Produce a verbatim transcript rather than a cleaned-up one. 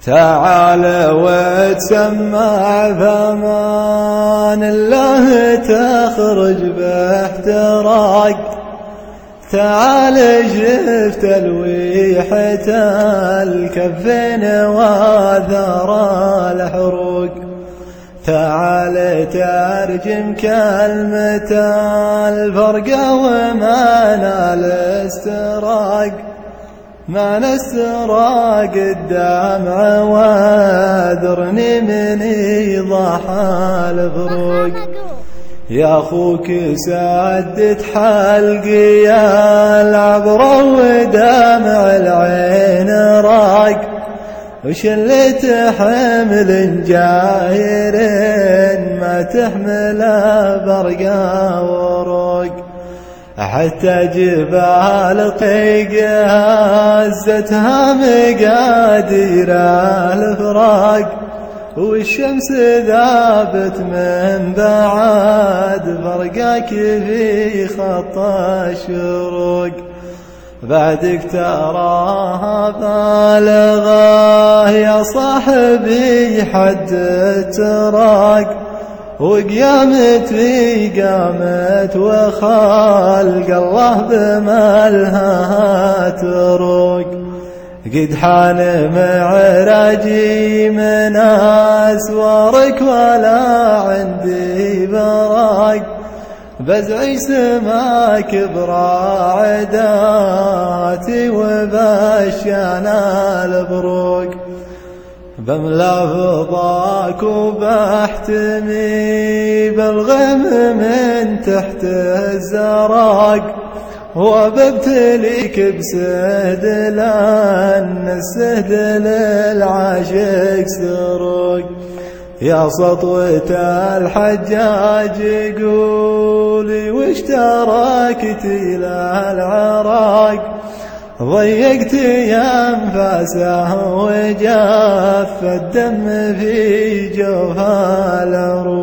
تعال وتسمع فمان الله تخرج باحتراق. تعال شف تلويحة الكفين واثار الحروق. تعال ترجم كلمة الفرقة ومعنى الاستراق. معنى استراق الدمع واذرني من ايضاح الفروق. يا اخوك سدت حلقي يا العبرة ودمع العين راق. وشلت حمل جاهر ما تحمل برقى وروق. حتى جبال طيق هزتها مقادير الفراق. والشمس ذابت من بعد فرقاك في خط الشروق. بعدك تراها بالغاه يا صاحبي حد التراق. وقيامتي قامت وخلق الله بملها تروق. قد حان معراجي من أسوارك ولا عندي براق. بزعج سماك براعداتي وبشانا البروق. بملا فضاك وبحتمي بالغم من تحت الزراق. وببتليك بسهد لأن السهد للعاشق سروق. يا سطوة الحجاج قولي وش تركتي له العراق. ضيقت يا انفاسه وجاف الدم في جوف العروق.